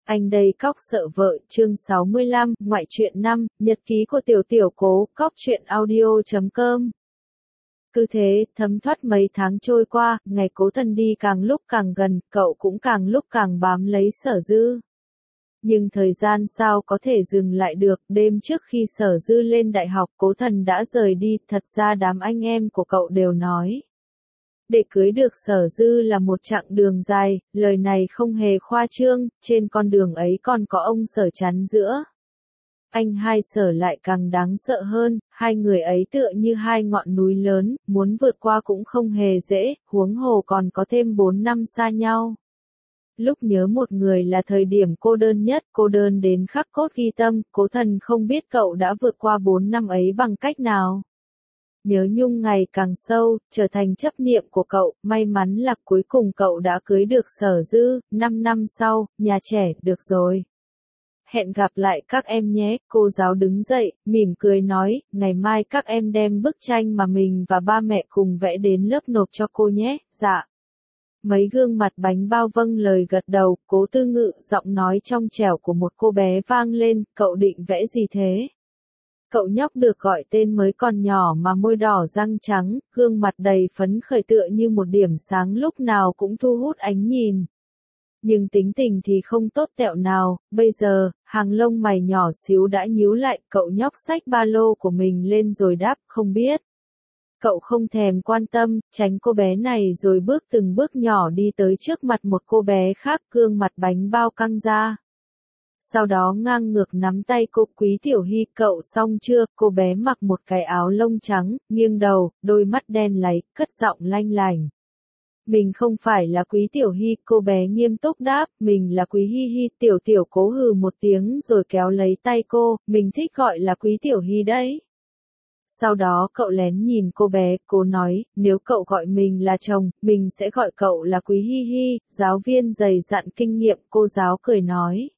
Anh đây cóc sợ vợ, chương 65, ngoại truyện 5, nhật ký của tiểu tiểu cố, cóc truyện audio.com. Cứ thế, thấm thoát mấy tháng trôi qua, ngày Cố Thần đi càng lúc càng gần, cậu cũng càng lúc càng bám lấy Sở Dư. Nhưng thời gian sao có thể dừng lại được, đêm trước khi Sở Dư lên đại học Cố Thần đã rời đi, thật ra đám anh em của cậu đều nói. Để cưới được Sở Dư là một chặng đường dài, lời này không hề khoa trương, trên con đường ấy còn có ông Sở chắn giữa. Anh hai Sở lại càng đáng sợ hơn, hai người ấy tựa như hai ngọn núi lớn, muốn vượt qua cũng không hề dễ, huống hồ còn có thêm 4 năm xa nhau. Lúc nhớ một người là thời điểm cô đơn nhất, cô đơn đến khắc cốt ghi tâm, Cố Thần không biết cậu đã vượt qua 4 năm ấy bằng cách nào. Nhớ nhung ngày càng sâu, trở thành chấp niệm của cậu, may mắn là cuối cùng cậu đã cưới được Sở Dư, 5 năm sau, nhà trẻ, được rồi. Hẹn gặp lại các em nhé, cô giáo đứng dậy, mỉm cười nói, ngày mai các em đem bức tranh mà mình và ba mẹ cùng vẽ đến lớp nộp cho cô nhé, dạ. Mấy gương mặt bánh bao vâng lời gật đầu, Cố Tư Ngự, giọng nói trong trẻo của một cô bé vang lên, cậu định vẽ gì thế? Cậu nhóc được gọi tên mới còn nhỏ mà môi đỏ răng trắng, gương mặt đầy phấn khởi tựa như một điểm sáng lúc nào cũng thu hút ánh nhìn. Nhưng tính tình thì không tốt tẹo nào, bây giờ, hàng lông mày nhỏ xíu đã nhíu lại, cậu nhóc xách ba lô của mình lên rồi đáp, không biết. Cậu không thèm quan tâm, tránh cô bé này rồi bước từng bước nhỏ đi tới trước mặt một cô bé khác, gương mặt bánh bao căng ra. Sau đó ngang ngược nắm tay cô, Quý Tiểu Hy, cậu xong chưa? Cô bé mặc một cái áo lông trắng, nghiêng đầu, đôi mắt đen láy, cất giọng lanh lành. Mình không phải là Quý Tiểu Hy, cô bé nghiêm túc đáp, mình là Quý Hi Hi. Tiểu Tiểu Cố hừ một tiếng rồi kéo lấy tay cô, mình thích gọi là Quý Tiểu Hy đấy. Sau đó cậu lén nhìn cô bé, cô nói, nếu cậu gọi mình là chồng, mình sẽ gọi cậu là Quý Hi Hi. Giáo viên dày dặn kinh nghiệm, cô giáo cười nói.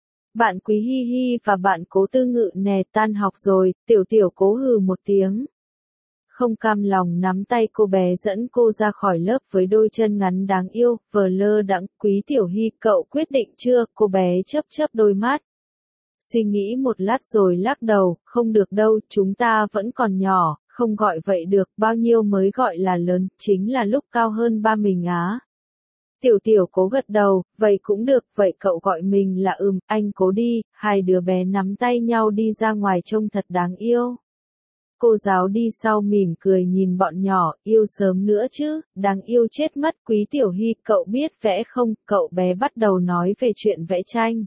Bạn Quý Hi Hi và bạn Cố Tư Ngự nè, tan học rồi, Tiểu Tiểu Cố hừ một tiếng. Không cam lòng nắm tay cô bé dẫn cô ra khỏi lớp với đôi chân ngắn đáng yêu, vờ lơ đãng. Quý Tiểu Hy, cậu quyết định chưa? Cô bé chớp chớp đôi mắt. Suy nghĩ một lát rồi lắc đầu, không được đâu, chúng ta vẫn còn nhỏ, không gọi vậy được, bao nhiêu mới gọi là lớn, chính là lúc cao hơn ba mình á. Tiểu Tiểu Cố gật đầu, vậy cũng được, vậy cậu gọi mình là anh Cố đi. Hai đứa bé nắm tay nhau đi ra ngoài trông thật đáng yêu. Cô giáo đi sau mỉm cười nhìn bọn nhỏ, yêu sớm nữa chứ, đáng yêu chết mất. Quý Tiểu Hy, cậu biết vẽ không? Cậu bé bắt đầu nói về chuyện vẽ tranh.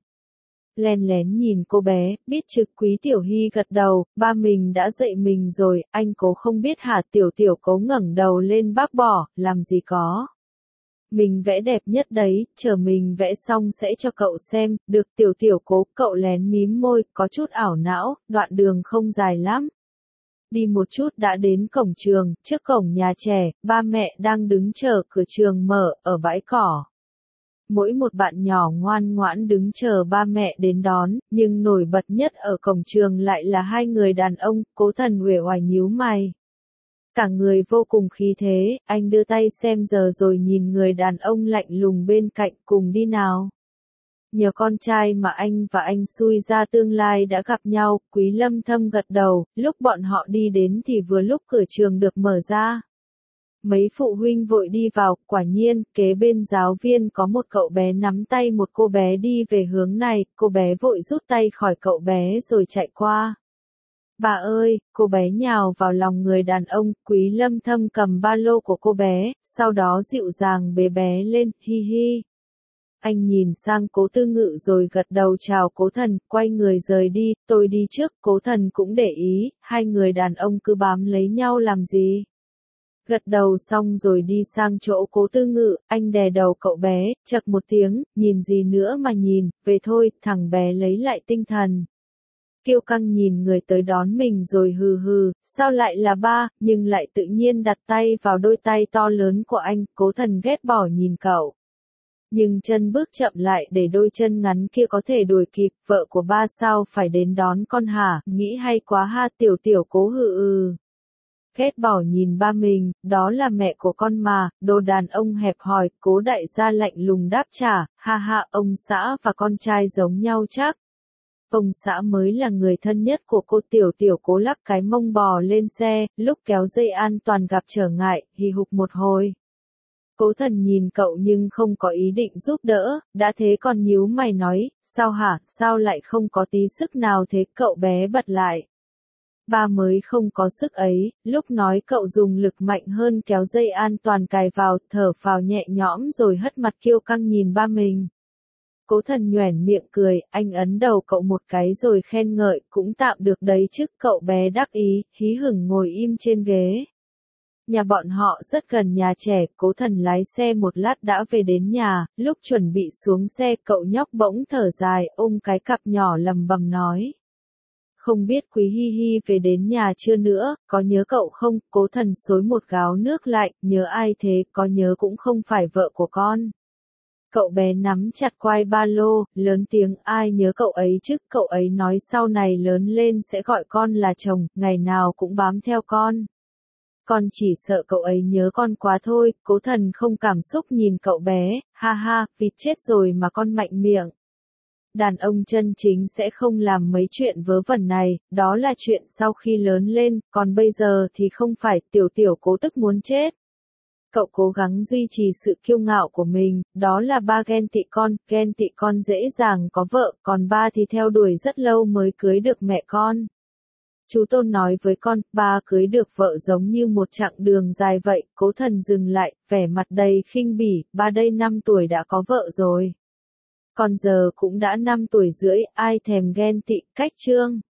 Len lén nhìn cô bé, biết chứ? Quý Tiểu Hy gật đầu, ba mình đã dạy mình rồi, anh Cố không biết hả? Tiểu Tiểu Cố ngẩng đầu lên bác bỏ, làm gì có. Mình vẽ đẹp nhất đấy, chờ mình vẽ xong sẽ cho cậu xem, được. Tiểu Tiểu Cố, cậu lén mím môi, có chút ảo não, đoạn đường không dài lắm. Đi một chút đã đến cổng trường, trước cổng nhà trẻ, ba mẹ đang đứng chờ cửa trường mở, ở bãi cỏ. Mỗi một bạn nhỏ ngoan ngoãn đứng chờ ba mẹ đến đón, nhưng nổi bật nhất ở cổng trường lại là hai người đàn ông. Cố Thần uể oải nhíu mày. Cả người vô cùng khí thế, anh đưa tay xem giờ rồi nhìn người đàn ông lạnh lùng bên cạnh, cùng đi nào. Nhờ con trai mà anh và anh xui ra tương lai đã gặp nhau. Quý Lâm Thâm gật đầu, lúc bọn họ đi đến thì vừa lúc cửa trường được mở ra. Mấy phụ huynh vội đi vào, quả nhiên, kế bên giáo viên có một cậu bé nắm tay một cô bé đi về hướng này, cô bé vội rút tay khỏi cậu bé rồi chạy qua. Bà ơi, cô bé nhào vào lòng người đàn ông. Quý Lâm Thâm cầm ba lô của cô bé, sau đó dịu dàng bế bé lên, hi hi. Anh nhìn sang Cố Tư Ngự rồi gật đầu chào Cố Thần, quay người rời đi, tôi đi trước. Cố Thần cũng để ý, hai người đàn ông cứ bám lấy nhau làm gì. Gật đầu xong rồi đi sang chỗ Cố Tư Ngự, anh đè đầu cậu bé, chậc một tiếng, nhìn gì nữa mà nhìn, về thôi. Thằng bé lấy lại tinh thần. Kiêu căng nhìn người tới đón mình rồi hừ hừ, sao lại là ba, nhưng lại tự nhiên đặt tay vào đôi tay to lớn của anh. Cố Thần ghét bỏ nhìn cậu. Nhưng chân bước chậm lại để đôi chân ngắn kia có thể đuổi kịp. Vợ của ba sao phải đến đón con hả? Nghĩ hay quá ha. Tiểu Tiểu Cố hừ. ghét bỏ nhìn ba mình, đó là mẹ của con mà, đồ đàn ông hẹp hòi, Cố đại gia lạnh lùng đáp trả, ha ha, ông xã và con trai giống nhau chắc. Ông xã mới là người thân nhất của cô. Tiểu tiểu Cố lắc cái mông bò lên xe, lúc kéo dây an toàn gặp trở ngại, hì hục một hồi. Cố Thần nhìn cậu nhưng không có ý định giúp đỡ, đã thế còn nhíu mày nói, sao hả, sao lại không có tí sức nào thế, cậu bé bật lại. Ba mới không có sức ấy, lúc nói cậu dùng lực mạnh hơn kéo dây an toàn cài vào, thở phào nhẹ nhõm rồi hất mặt kiêu căng nhìn ba mình. Cố Thần nhoẻn miệng cười, anh ấn đầu cậu một cái rồi khen ngợi, cũng tạm được đấy chứ, cậu bé đắc ý, hí hửng ngồi im trên ghế. Nhà bọn họ rất gần nhà trẻ, Cố Thần lái xe một lát đã về đến nhà, lúc chuẩn bị xuống xe cậu nhóc bỗng thở dài, ôm cái cặp nhỏ lầm bầm nói. Không biết Quý Hi Hi về đến nhà chưa nữa, có nhớ cậu không? Cố Thần xối một gáo nước lạnh, nhớ ai thế, có nhớ cũng không phải vợ của con. Cậu bé nắm chặt quai ba lô, lớn tiếng, ai nhớ cậu ấy chứ, cậu ấy nói sau này lớn lên sẽ gọi con là chồng, ngày nào cũng bám theo con. Con chỉ sợ cậu ấy nhớ con quá thôi. Cố Thần không cảm xúc nhìn cậu bé, ha ha, vịt chết rồi mà con mạnh miệng. Đàn ông chân chính sẽ không làm mấy chuyện vớ vẩn này, đó là chuyện sau khi lớn lên, còn bây giờ thì không phải. Tiểu tiểu Cố tức muốn chết. Cậu cố gắng duy trì sự kiêu ngạo của mình, đó là ba ghen tị con dễ dàng có vợ, còn ba thì theo đuổi rất lâu mới cưới được mẹ con. Chú Tôn nói với con, ba cưới được vợ giống như một chặng đường dài vậy. Cố Thần dừng lại, vẻ mặt đầy khinh bỉ, ba đây 5 tuổi đã có vợ rồi. Còn giờ cũng đã 5 tuổi rưỡi, ai thèm ghen tị, cách chương.